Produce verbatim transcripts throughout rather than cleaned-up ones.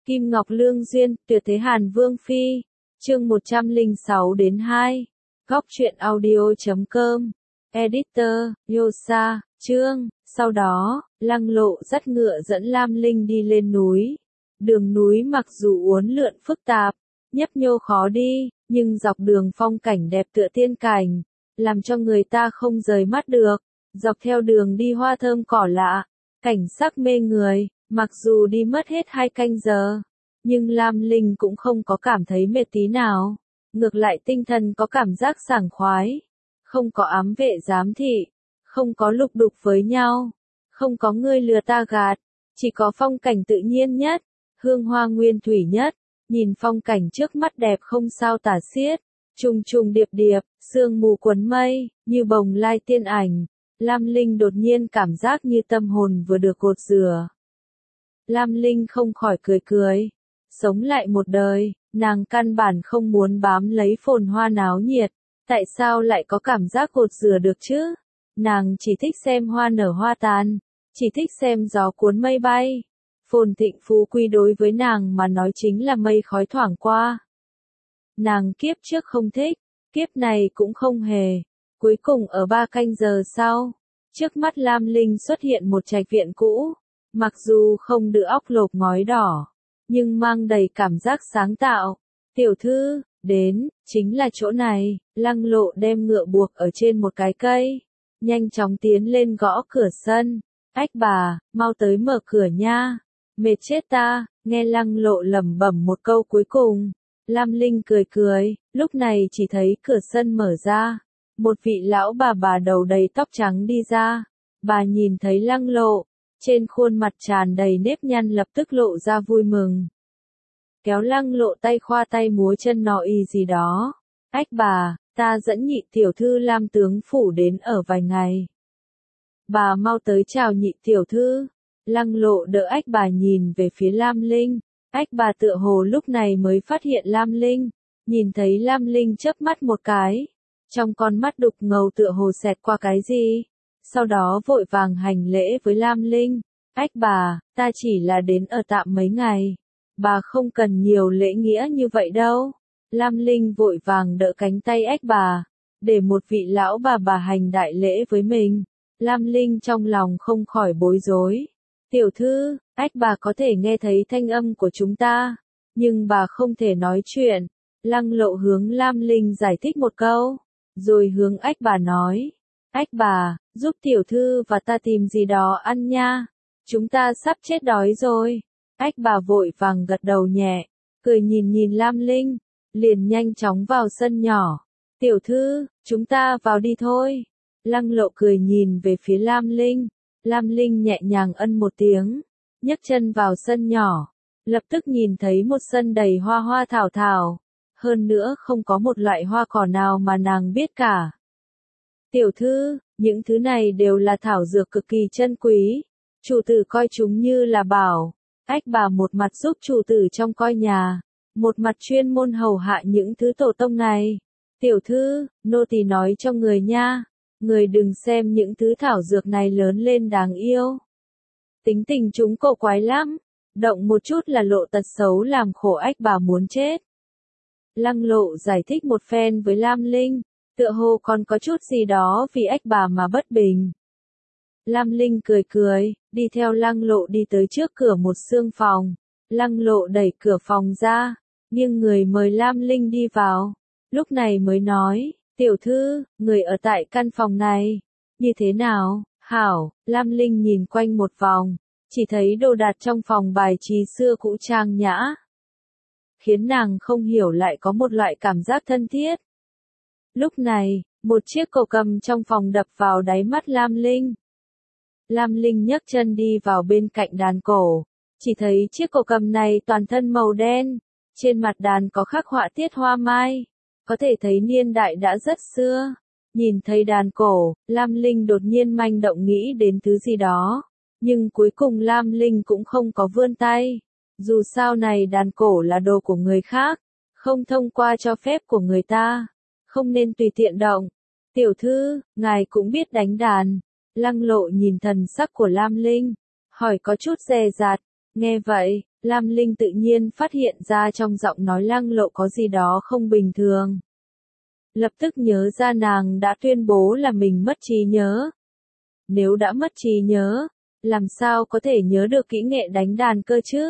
Kim Ngọc Lương Duyên, Tuyệt Thế Hàn Vương Phi, chương một trăm lẻ sáu đến hai. Góc truyện audio chấm com. Editor, Yosa, chương. Sau đó, Lăng Lộ dắt ngựa dẫn Lam Linh đi lên núi. Đường núi mặc dù uốn lượn phức tạp, nhấp nhô khó đi, nhưng dọc đường phong cảnh đẹp tựa tiên cảnh, làm cho người ta không rời mắt được. Dọc theo đường đi hoa thơm cỏ lạ, cảnh sắc mê người, mặc dù đi mất hết hai canh giờ, nhưng Lam Linh cũng không có cảm thấy mệt tí nào. Ngược lại tinh thần có cảm giác sảng khoái, không có ám vệ giám thị, không có lục đục với nhau, không có ngươi lừa ta gạt, chỉ có phong cảnh tự nhiên nhất, hương hoa nguyên thủy nhất, nhìn phong cảnh trước mắt đẹp không sao tả xiết, trùng trùng điệp điệp, sương mù quấn mây, như bồng lai tiên ảnh. Lam Linh đột nhiên cảm giác như tâm hồn vừa được gột rửa. Lam Linh không khỏi cười cười. Sống lại một đời, nàng căn bản không muốn bám lấy phồn hoa náo nhiệt. Tại sao lại có cảm giác gột rửa được chứ? Nàng chỉ thích xem hoa nở hoa tàn, chỉ thích xem gió cuốn mây bay. Phồn thịnh phú quý đối với nàng mà nói chính là mây khói thoảng qua. Nàng kiếp trước không thích, kiếp này cũng không hề. Cuối cùng ở ba canh giờ sau, trước mắt Lam Linh xuất hiện một trạch viện cũ, mặc dù không được óc lộp ngói đỏ, nhưng mang đầy cảm giác sáng tạo. Tiểu thư, đến, chính là chỗ này. Lăng Lộ đem ngựa buộc ở trên một cái cây, nhanh chóng tiến lên gõ cửa sân. Ách bà, mau tới mở cửa nha, mệt chết ta. Nghe Lăng Lộ lẩm bẩm một câu cuối cùng, Lam Linh cười cười, lúc này chỉ thấy cửa sân mở ra. Một vị lão bà bà đầu đầy tóc trắng đi ra, bà nhìn thấy Lăng Lộ, trên khuôn mặt tràn đầy nếp nhăn lập tức lộ ra vui mừng. Kéo Lăng Lộ tay khoa tay múa chân nọ y gì đó. Ách bà, ta dẫn nhị tiểu thư Lam tướng phủ đến ở vài ngày. Bà mau tới chào nhị tiểu thư. Lăng Lộ đỡ ách bà nhìn về phía Lam Linh. Ách bà tựa hồ lúc này mới phát hiện Lam Linh, nhìn thấy Lam Linh chớp mắt một cái. Trong con mắt đục ngầu tựa hồ xẹt qua cái gì, sau đó vội vàng hành lễ với Lam Linh. Ách bà, ta chỉ là đến ở tạm mấy ngày, bà không cần nhiều lễ nghĩa như vậy đâu. Lam Linh vội vàng đỡ cánh tay ách bà, để một vị lão bà bà hành đại lễ với mình. Lam Linh trong lòng không khỏi bối rối. Tiểu thư, ách bà có thể nghe thấy thanh âm của chúng ta, nhưng bà không thể nói chuyện. Lăng Lộ hướng Lam Linh giải thích một câu, rồi hướng ách bà nói, ách bà, giúp tiểu thư và ta tìm gì đó ăn nha, chúng ta sắp chết đói rồi. Ách bà vội vàng gật đầu nhẹ, cười nhìn nhìn Lam Linh, liền nhanh chóng vào sân nhỏ. Tiểu thư, chúng ta vào đi thôi. Lăng Lộ cười nhìn về phía Lam Linh, Lam Linh nhẹ nhàng ân một tiếng, nhấc chân vào sân nhỏ, lập tức nhìn thấy một sân đầy hoa hoa thảo thảo. Hơn nữa không có một loại hoa cỏ nào mà nàng biết cả. Tiểu thư, những thứ này đều là thảo dược cực kỳ chân quý, chủ tử coi chúng như là bảo. Ách bà một mặt giúp chủ tử trong coi nhà, một mặt chuyên môn hầu hạ những thứ tổ tông này. Tiểu thư, nô tỳ nói cho người nha, người đừng xem những thứ thảo dược này lớn lên đáng yêu. Tính tình chúng cổ quái lắm, động một chút là lộ tật xấu làm khổ ách bà muốn chết. Lăng Lộ giải thích một phen với Lam Linh, tựa hồ còn có chút gì đó vì ách bà mà bất bình. Lam Linh cười cười, đi theo Lăng Lộ đi tới trước cửa một xương phòng. Lăng Lộ đẩy cửa phòng ra, nghiêng người mời Lam Linh đi vào. Lúc này mới nói, tiểu thư, người ở tại căn phòng này, như thế nào? Hảo. Lam Linh nhìn quanh một vòng, chỉ thấy đồ đạc trong phòng bài trí xưa cũ trang nhã, khiến nàng không hiểu lại có một loại cảm giác thân thiết. Lúc này, một chiếc cổ cầm trong phòng đập vào đáy mắt Lam Linh. Lam Linh nhấc chân đi vào bên cạnh đàn cổ, chỉ thấy chiếc cổ cầm này toàn thân màu đen, trên mặt đàn có khắc họa tiết hoa mai, có thể thấy niên đại đã rất xưa. Nhìn thấy đàn cổ, Lam Linh đột nhiên manh động nghĩ đến thứ gì đó, nhưng cuối cùng Lam Linh cũng không có vươn tay. Dù sao này đàn cổ là đồ của người khác, không thông qua cho phép của người ta, không nên tùy tiện động. Tiểu thư, ngài cũng biết đánh đàn. Lăng Lộ nhìn thần sắc của Lam Linh, hỏi có chút dè dặt. Nghe vậy, Lam Linh tự nhiên phát hiện ra trong giọng nói Lăng Lộ có gì đó không bình thường. Lập tức nhớ ra nàng đã tuyên bố là mình mất trí nhớ. Nếu đã mất trí nhớ, làm sao có thể nhớ được kỹ nghệ đánh đàn cơ chứ?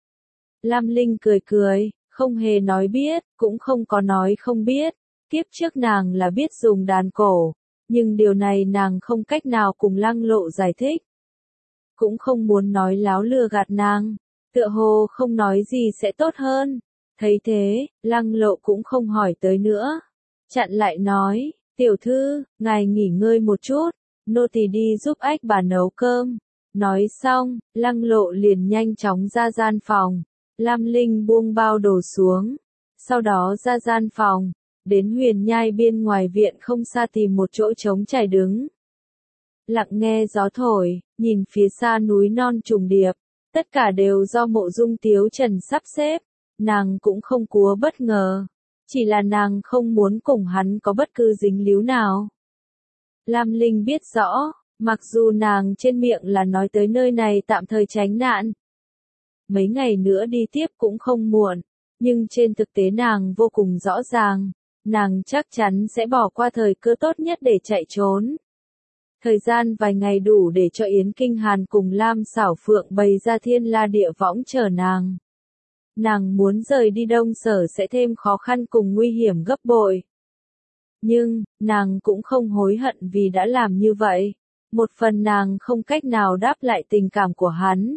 Lam Linh cười cười, không hề nói biết, cũng không có nói không biết. Kiếp trước nàng là biết dùng đàn cổ, nhưng điều này nàng không cách nào cùng Lăng Lộ giải thích. Cũng không muốn nói láo lừa gạt nàng, tựa hồ không nói gì sẽ tốt hơn. Thấy thế, Lăng Lộ cũng không hỏi tới nữa. Chặn lại nói, tiểu thư, ngài nghỉ ngơi một chút, nô tỳ đi giúp ách bà nấu cơm. Nói xong, Lăng Lộ liền nhanh chóng ra gian phòng. Lam Linh buông bao đồ xuống, sau đó ra gian phòng, đến huyền nhai bên ngoài viện không xa tìm một chỗ trống trải đứng. Lặng nghe gió thổi, nhìn phía xa núi non trùng điệp, tất cả đều do Mộ Dung Tiếu Trần sắp xếp, nàng cũng không cúa bất ngờ, chỉ là nàng không muốn cùng hắn có bất cứ dính líu nào. Lam Linh biết rõ, mặc dù nàng trên miệng là nói tới nơi này tạm thời tránh nạn, mấy ngày nữa đi tiếp cũng không muộn, nhưng trên thực tế nàng vô cùng rõ ràng, nàng chắc chắn sẽ bỏ qua thời cơ tốt nhất để chạy trốn. Thời gian vài ngày đủ để cho Yến Kinh Hàn cùng Lam Xảo Phượng bày ra thiên la địa võng chờ nàng. Nàng muốn rời đi Đông Sở sẽ thêm khó khăn cùng nguy hiểm gấp bội. Nhưng, nàng cũng không hối hận vì đã làm như vậy. Một phần nàng không cách nào đáp lại tình cảm của hắn.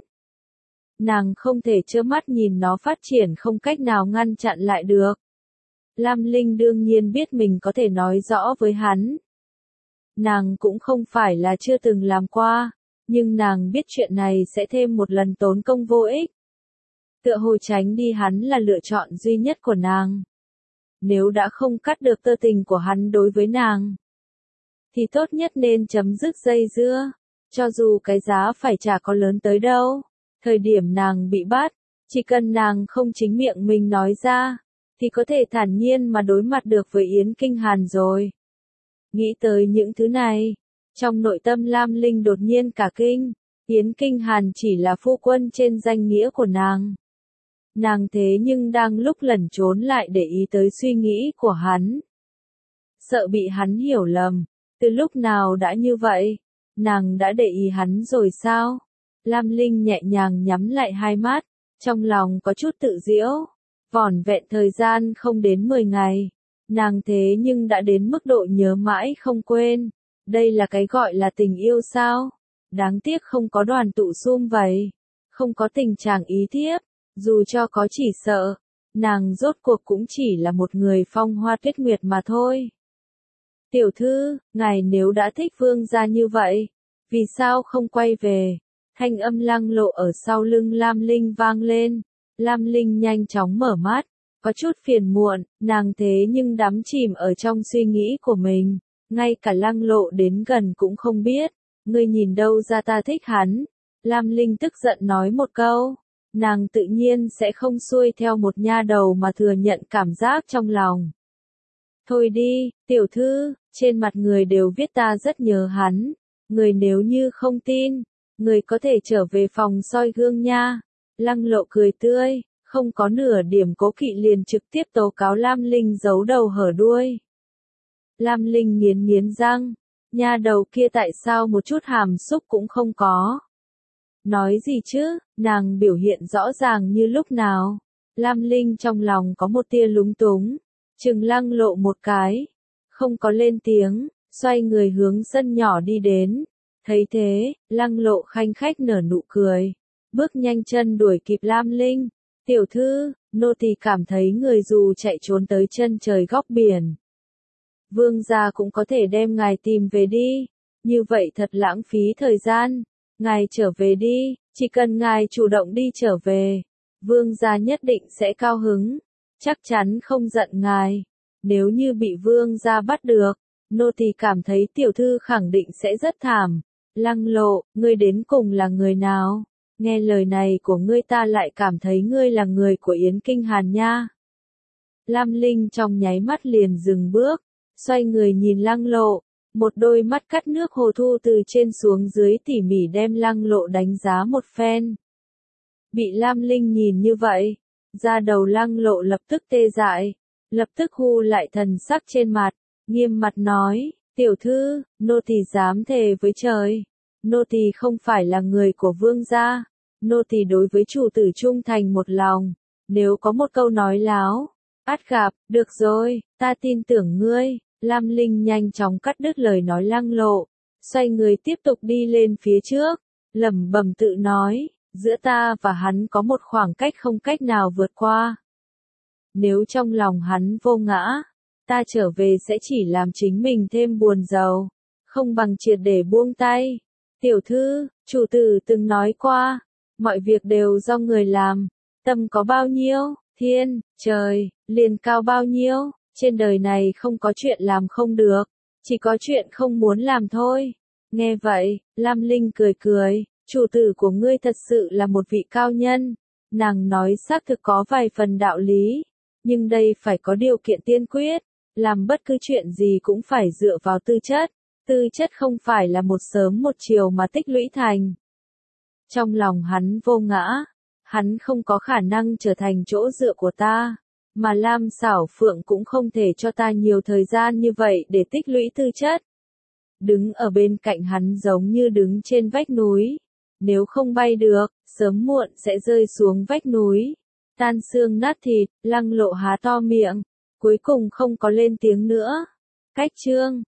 Nàng không thể trơ mắt nhìn nó phát triển, không cách nào ngăn chặn lại được. Lam Linh đương nhiên biết mình có thể nói rõ với hắn. Nàng cũng không phải là chưa từng làm qua, nhưng nàng biết chuyện này sẽ thêm một lần tốn công vô ích. Tựa hồ tránh đi hắn là lựa chọn duy nhất của nàng. Nếu đã không cắt được tơ tình của hắn đối với nàng, thì tốt nhất nên chấm dứt dây dưa, cho dù cái giá phải trả có lớn tới đâu. Thời điểm nàng bị bắt, chỉ cần nàng không chính miệng mình nói ra, thì có thể thản nhiên mà đối mặt được với Yến Kinh Hàn rồi. Nghĩ tới những thứ này, trong nội tâm Lam Linh đột nhiên cả kinh, Yến Kinh Hàn chỉ là phu quân trên danh nghĩa của nàng. Nàng thế nhưng đang lúc lẩn trốn lại để ý tới suy nghĩ của hắn. Sợ bị hắn hiểu lầm, từ lúc nào đã như vậy, nàng đã để ý hắn rồi sao? Lam Linh nhẹ nhàng nhắm lại hai mắt, trong lòng có chút tự giễu, vỏn vẹn thời gian không đến mười ngày, nàng thế nhưng đã đến mức độ nhớ mãi không quên, đây là cái gọi là tình yêu sao? Đáng tiếc không có đoàn tụ sum vầy, không có tình trạng ý thiếp, dù cho có chỉ sợ, nàng rốt cuộc cũng chỉ là một người phong hoa tuyết nguyệt mà thôi. Tiểu thư, ngài nếu đã thích Vương gia như vậy, vì sao không quay về? Thanh âm Lăng Lộ ở sau lưng Lam Linh vang lên. Lam Linh nhanh chóng mở mắt, có chút phiền muộn, nàng thế nhưng đắm chìm ở trong suy nghĩ của mình, ngay cả Lăng Lộ đến gần cũng không biết, ngươi nhìn đâu ra ta thích hắn. Lam Linh tức giận nói một câu, nàng tự nhiên sẽ không xuôi theo một nha đầu mà thừa nhận cảm giác trong lòng. Thôi đi, tiểu thư, trên mặt người đều viết ta rất nhớ hắn, người nếu như không tin, người có thể trở về phòng soi gương nha. Lăng Lộ cười tươi, không có nửa điểm cố kỵ liền trực tiếp tố cáo Lam Linh giấu đầu hở đuôi. Lam Linh nghiến nghiến răng, nha đầu kia tại sao một chút hàm xúc cũng không có. Nói gì chứ, nàng biểu hiện rõ ràng như lúc nào. Lam Linh trong lòng có một tia lúng túng, chừng Lăng Lộ một cái, không có lên tiếng, xoay người hướng sân nhỏ đi đến. Thấy thế, Lăng Lộ khanh khách nở nụ cười, bước nhanh chân đuổi kịp Lam Linh. Tiểu thư, nô tỳ cảm thấy người dù chạy trốn tới chân trời góc biển, Vương gia cũng có thể đem ngài tìm về đi, như vậy thật lãng phí thời gian. Ngài trở về đi, chỉ cần ngài chủ động đi trở về, Vương gia nhất định sẽ cao hứng, chắc chắn không giận ngài. Nếu như bị Vương gia bắt được, nô tỳ cảm thấy tiểu thư khẳng định sẽ rất thảm. Lăng Lộ, ngươi đến cùng là người nào? Nghe lời này của ngươi ta lại cảm thấy ngươi là người của Yến Kinh Hàn nha. Lam Linh trong nháy mắt liền dừng bước, xoay người nhìn Lăng Lộ, một đôi mắt cắt nước hồ thu từ trên xuống dưới tỉ mỉ đem Lăng Lộ đánh giá một phen. Bị Lam Linh nhìn như vậy, da đầu Lăng Lộ lập tức tê dại, lập tức hu lại thần sắc trên mặt, nghiêm mặt nói, tiểu thư, nô tỳ dám thề với trời, nô tỳ không phải là người của vương gia, nô tỳ đối với chủ tử trung thành một lòng, nếu có một câu nói láo, ắt gặp, được rồi, ta tin tưởng ngươi. Lam Linh nhanh chóng cắt đứt lời nói Lăng Lộ, xoay người tiếp tục đi lên phía trước, lẩm bẩm tự nói, giữa ta và hắn có một khoảng cách không cách nào vượt qua. Nếu trong lòng hắn vô ngã, ta trở về sẽ chỉ làm chính mình thêm buồn rầu, không bằng triệt để buông tay. Tiểu thư, chủ tử từng nói qua, mọi việc đều do người làm, tâm có bao nhiêu, thiên, trời, liền cao bao nhiêu, trên đời này không có chuyện làm không được, chỉ có chuyện không muốn làm thôi. Nghe vậy, Lam Linh cười cười, chủ tử của ngươi thật sự là một vị cao nhân, nàng nói xác thực có vài phần đạo lý, nhưng đây phải có điều kiện tiên quyết, làm bất cứ chuyện gì cũng phải dựa vào tư chất, tư chất không phải là một sớm một chiều mà tích lũy thành. Trong lòng hắn vô ngã, hắn không có khả năng trở thành chỗ dựa của ta, mà Lam Xảo Phượng cũng không thể cho ta nhiều thời gian như vậy để tích lũy tư chất. Đứng ở bên cạnh hắn giống như đứng trên vách núi, nếu không bay được, sớm muộn sẽ rơi xuống vách núi, tan xương nát thịt. Lăng Lộ há to miệng, cuối cùng không có lên tiếng nữa. Cách chương